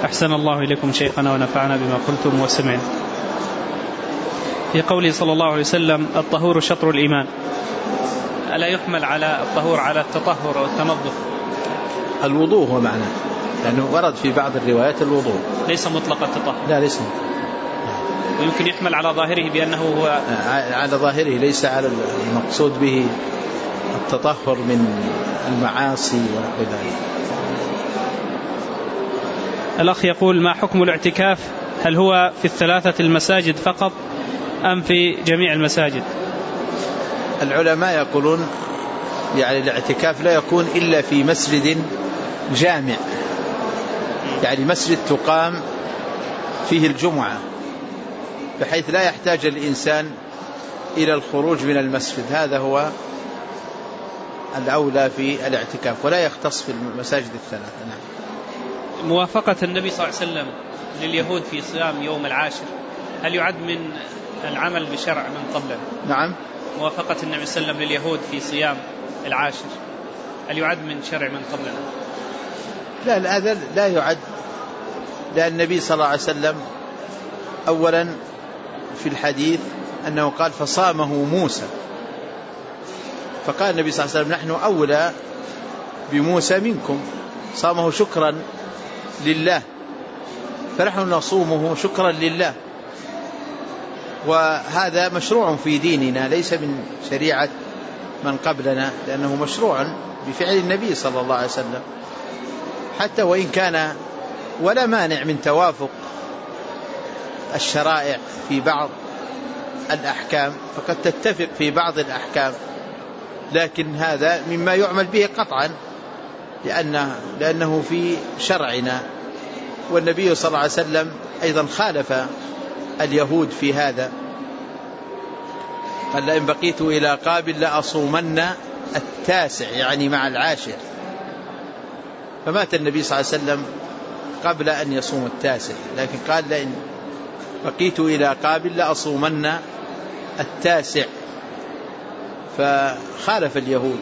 أحسن الله إليكم شيخنا ونفعنا بما قلتم وسمعنا. في قوله صلى الله عليه وسلم الطهور شطر الإيمان، ألا يحمل على الطهور على التطهر والتنظف؟ الوضوء هو معناه، لأنه ورد في بعض الروايات الوضوء، ليس مطلق التطهر. لا ليس. ويمكن يحمل على ظاهره بأنه هو على ظاهره، ليس على المقصود به التطهر من المعاصي ونحو ذلك. الأخ يقول ما حكم الاعتكاف؟ هل هو في الثلاثة المساجد فقط أم في جميع المساجد؟ العلماء يقولون يعني الاعتكاف لا يكون إلا في مسجد جامع، يعني مسجد تقام فيه الجمعة، بحيث لا يحتاج الإنسان إلى الخروج من المسجد. هذا هو الأولى في الاعتكاف، ولا يختص في المساجد الثلاثة. نعم. موافقة النبي صلى الله عليه وسلم لليهود في صيام يوم العاشر هل يعد من العمل بشرع من قبلنا؟ نعم. موافقة النبي صلى الله عليه وسلم لليهود في صيام العاشر هل يعد من شرع من قبلنا؟ لا، هذا لا يعد، لأن النبي صلى الله عليه وسلم أولا في الحديث أنه قال فصامه موسى، فقال النبي صلى الله عليه وسلم نحن أولى بموسى منكم، صامه شكرا لله، فنحن نصومه شكرا لله، وهذا مشروع في ديننا ليس من شريعة من قبلنا، لأنه مشروع بفعل النبي صلى الله عليه وسلم، حتى وإن كان ولا مانع من توافق الشرائع في بعض الأحكام، فقد تتفق في بعض الأحكام، لكن هذا مما يعمل به قطعا لأنه في شرعنا. والنبي صلى الله عليه وسلم أيضا خالف اليهود في هذا، قال لئن بقيت إلى قابل لأصومن التاسع، يعني مع العاشر، فمات النبي صلى الله عليه وسلم قبل أن يصوم التاسع، لكن قال لئن بقيت إلى قابل لأصومن التاسع، فخالف اليهود.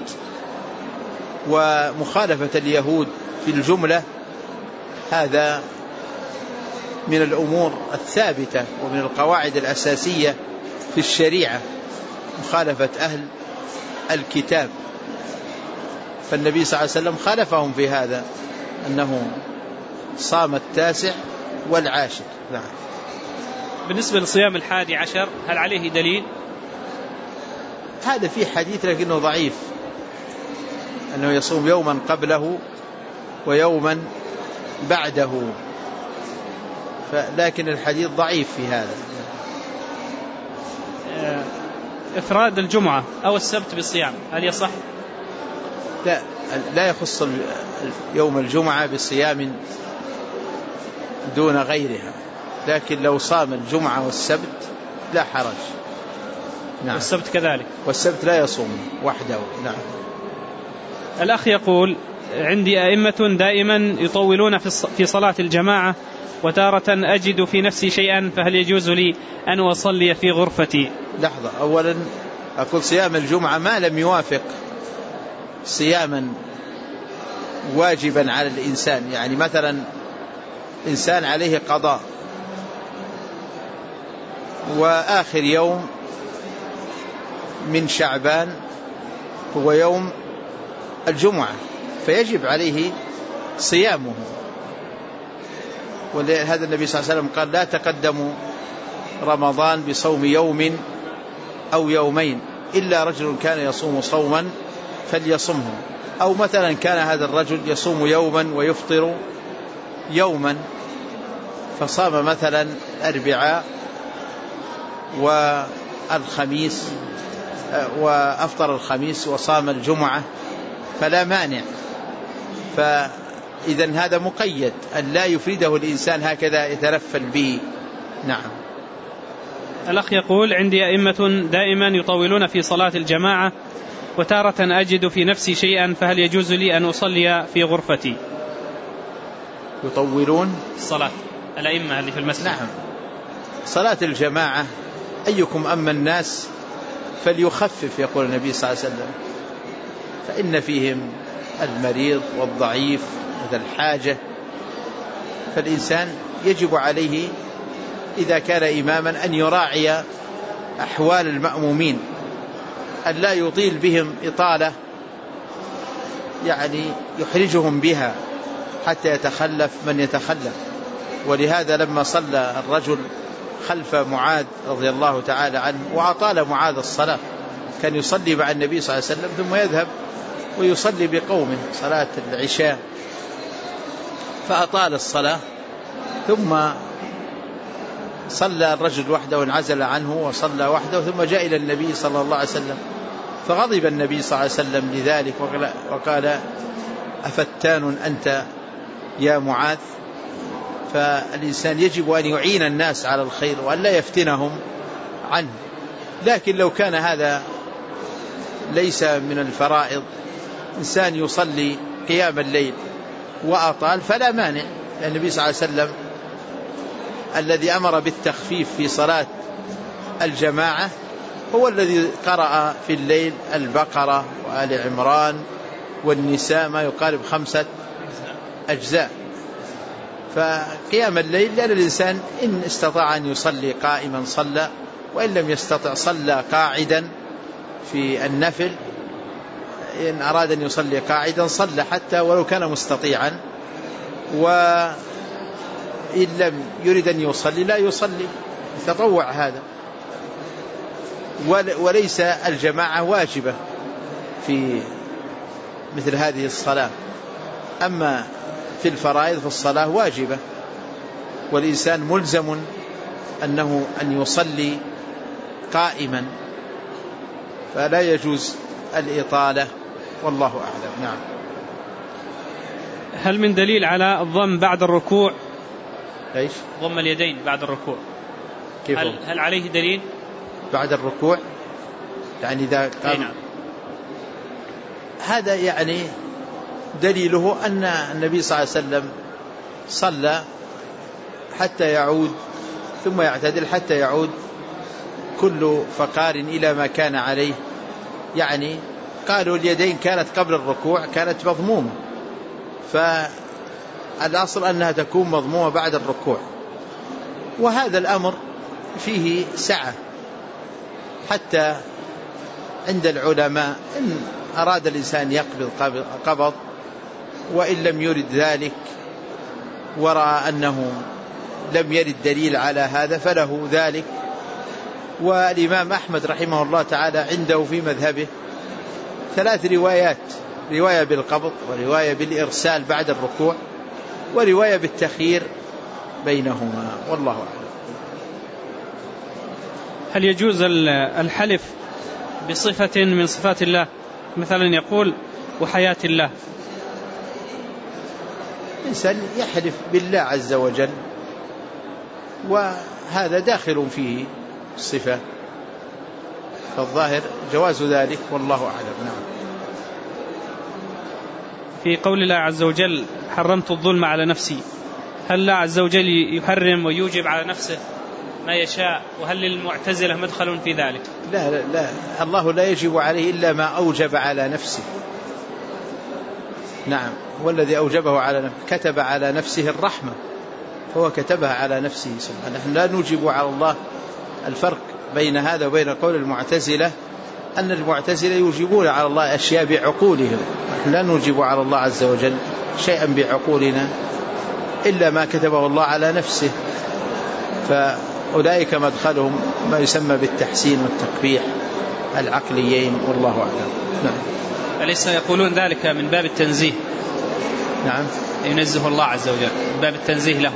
ومخالفة اليهود في الجملة هذا من الأمور الثابتة ومن القواعد الأساسية في الشريعة، مخالفة أهل الكتاب، فالنبي صلى الله عليه وسلم خالفهم في هذا، أنه صام التاسع والعاشر. نعم. بالنسبة لصيام 11 هل عليه دليل؟ هذا في حديث لكنه ضعيف، أنه يصوم يوما قبله ويوما بعده، لكن الحديث ضعيف في هذا. إفراد الجمعة أو السبت بالصيام هل يصح؟ لا يخص يوم الجمعة بصيام دون غيرها، لكن لو صام الجمعة والسبت لا حرج. نعم. والسبت كذلك، والسبت لا يصوم وحده. نعم. الأخ يقول عندي أئمة دائما يطولون في صلاة الجماعة، وتارة أجد في نفسي شيئا، فهل يجوز لي أن أصلي في غرفتي؟ لحظة، أولا أقول صيام الجمعة ما لم يوافق صياما واجبا على الإنسان، يعني مثلا إنسان عليه قضاء وآخر يوم من شعبان هو يوم الجمعة، فيجب عليه صيامه، ولهذا النبي صلى الله عليه وسلم قال لا تقدموا رمضان بصوم يوم أو يومين إلا رجل كان يصوم صوما فليصمه، أو مثلا كان هذا الرجل يصوم يوما ويفطر يوما، فصام مثلا الأربعاء والخميس وأفطر الخميس وصام الجمعة فلا مانع، فإذن هذا مقيد أن لا يفرده الإنسان هكذا يتنفل به. نعم. الأخ يقول عندي أئمة دائما يطولون في صلاة الجماعة، وتارة أجد في نفسي شيئا، فهل يجوز لي أن أصلي في غرفتي؟ يطولون الصلاة الأئمة اللي في المسجد. نعم. صلاة الجماعة أيكم أما الناس فليخفف، يقول النبي صلى الله عليه وسلم، فإن فيهم المريض والضعيف وذا الحاجة، فالإنسان يجب عليه إذا كان إماما أن يراعي أحوال المأمومين، أن لا يطيل بهم إطالة يعني يحرجهم بها حتى يتخلف من يتخلف. ولهذا لما صلى الرجل خلف معاذ رضي الله تعالى عنه وأطال معاذ الصلاة، كان يصلي مع النبي صلى الله عليه وسلم ثم يذهب ويصلي بقومه صلاة العشاء، فأطال الصلاة، ثم صلى الرجل وحده وانعزل عنه وصلى وحده، ثم جاء إلى النبي صلى الله عليه وسلم، فغضب النبي صلى الله عليه وسلم لذلك وقال: أفتان أنت يا معاذ؟ فالإنسان يجب أن يعين الناس على الخير وأن لا يفتنهم عنه. لكن لو كان هذا ليس من الفرائض، إنسان يصلي قيام الليل وأطال فلا مانع، لأن النبي صلى الله عليه وسلم الذي أمر بالتخفيف في صلاة الجماعة هو الذي قرأ في الليل البقرة وآل عمران والنساء ما يقارب 5 أجزاء. فقيام الليل لأن الإنسان إن استطاع أن يصلي قائما صلى، وإن لم يستطع صلى قاعدا في النفل، إن أراد أن يصلي قاعدا صلى حتى ولو كان مستطيعا، وإن لم يريد أن يصلي لا يصلي، يتطوع هذا. وليس الجماعة واجبة في مثل هذه الصلاة، أما في الفرائض فالصلاة واجبة، والإنسان ملزم أن يصلي قائما، فلا يجوز الإطالة، والله أعلم. نعم. هل من دليل على الضم بعد الركوع؟ إيش؟ ضم اليدين بعد الركوع، كيف؟ هل عليه دليل بعد الركوع؟ يعني إذا قام نعم. هذا يعني دليله أن النبي صلى الله عليه وسلم صلى حتى يعود ثم يعتدل حتى يعود كل فقار إلى ما كان عليه. يعني قالوا اليدين كانت قبل الركوع كانت مضمومة، فالأصل أنها تكون مضمومة بعد الركوع، وهذا الأمر فيه سعة حتى عند العلماء، إن أراد الإنسان يقبض قبض، وإن لم يرد ذلك ورأى أنه لم يرد دليل على هذا فله ذلك. والإمام أحمد رحمه الله تعالى عنده في مذهبه 3 روايات: رواية بالقبض، ورواية بالإرسال بعد الركوع، ورواية بالتخيير بينهما، والله أعلم. هل يجوز الحلف بصفة من صفات الله، مثلا يقول وحياة الله؟ الإنسان يحلف بالله عز وجل، وهذا داخل فيه الصفة، فالظاهر جواز ذلك، والله أعلم. نعم. في قول الله عز وجل: حرمت الظلم على نفسي، هل الله عز وجل يحرم ويوجب على نفسه ما يشاء؟ وهل للمعتزلة مدخل في ذلك؟ لا، الله لا يجب عليه إلا ما أوجب على نفسه. نعم، هو الذي أوجبه على نفسه، كتب على نفسه الرحمة فهو كتبها على نفسه سبحانه. نحن لا نوجب على الله. الفرق بين هذا وبين قول المعتزلة أن المعتزلة يوجبون على الله أشياء بعقولهم، نحن لا نوجب على الله عز وجل شيئا بعقولنا إلا ما كتبه الله على نفسه، فأولئك مدخلهم ما يسمى بالتحسين والتقبيح العقليين، والله أعلم. نعم. أليس يقولون ذلك من باب التنزيه؟ نعم، ينزه الله عز وجل من باب التنزيه له،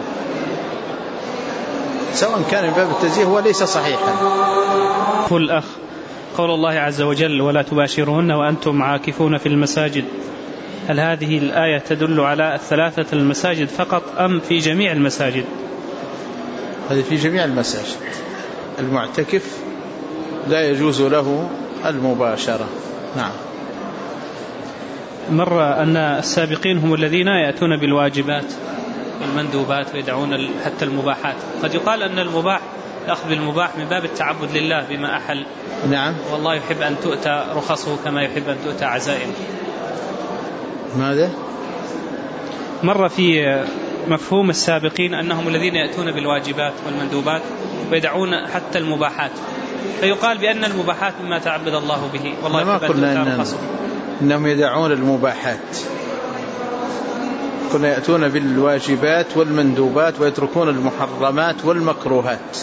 سواء كان من باب التنزيه هو ليس صحيحا. قل أخ قول الله عز وجل: ولا تباشرون وأنتم عاكفون في المساجد، هل هذه الآية تدل على 3 المساجد فقط أم في جميع المساجد؟ هذه في جميع المساجد. المعتكف لا يجوز له المباشرة. نعم. مر أن السابقين هم الذين يأتون بالواجبات والمندوبات ويدعون حتى المباحات. قد يقال أن المباح أخذ المباح من باب التعبد لله بما أحل. نعم. والله يحب أن تؤتى رخصه كما يحب أن تؤتى عزائمه. ماذا؟ مر في مفهوم السابقين أنهم الذين يأتون بالواجبات والمندوبات ويدعون حتى المباحات، فيقال بأن المباحات مما تعبد الله به. والله ما قلنا إنهم يدعون المباحات، كنا يأتون بالواجبات والمندوبات ويتركون المحرمات والمكروهات.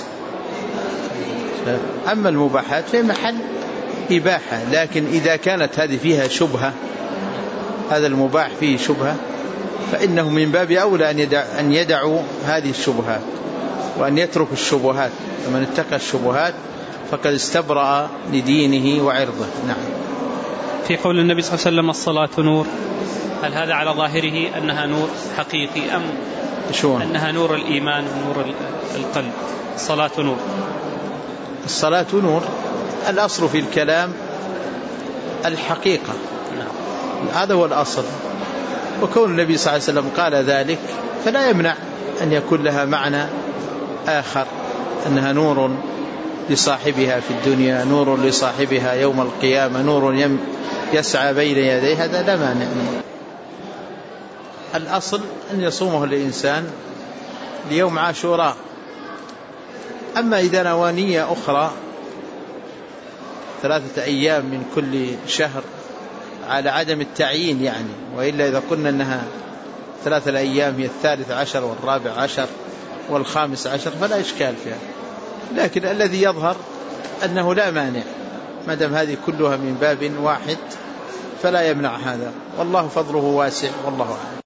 أما المباحات في محل إباحة، لكن إذا كانت هذه فيها شبهة، هذا المباح فيه شبهة، فإنه من باب أولى أن يدعوا هذه الشبهات وأن يتركوا الشبهات، فمن اتقى الشبهات فقد استبرأ لدينه وعرضه. نعم. في قول النبي صلى الله عليه وسلم الصلاة نور، هل هذا على ظاهره أنها نور حقيقي أم شون؟ أنها نور الإيمان ونور القلب؟ الصلاة نور. الصلاة نور، الأصل في الكلام الحقيقة. نعم. هذا هو الأصل، وكون النبي صلى الله عليه وسلم قال ذلك فلا يمنع أن يكون لها معنى آخر، أنها نور لصاحبها في الدنيا، نور لصاحبها يوم القيامة، نور يسعى بين يديه، هذا لا مانع منه. الأصل أن يصومه الإنسان ليوم عاشوراء. أما إذا نوانية أخرى 3 أيام من كل شهر على عدم التعيين يعني، وإلا إذا قلنا أنها 3 أيام هي 13 و14 و15 فلا إشكال فيها، لكن الذي يظهر أنه لا مانع ما دام هذه كلها من باب واحد فلا يمنع هذا، والله فضله واسع والله أعلم.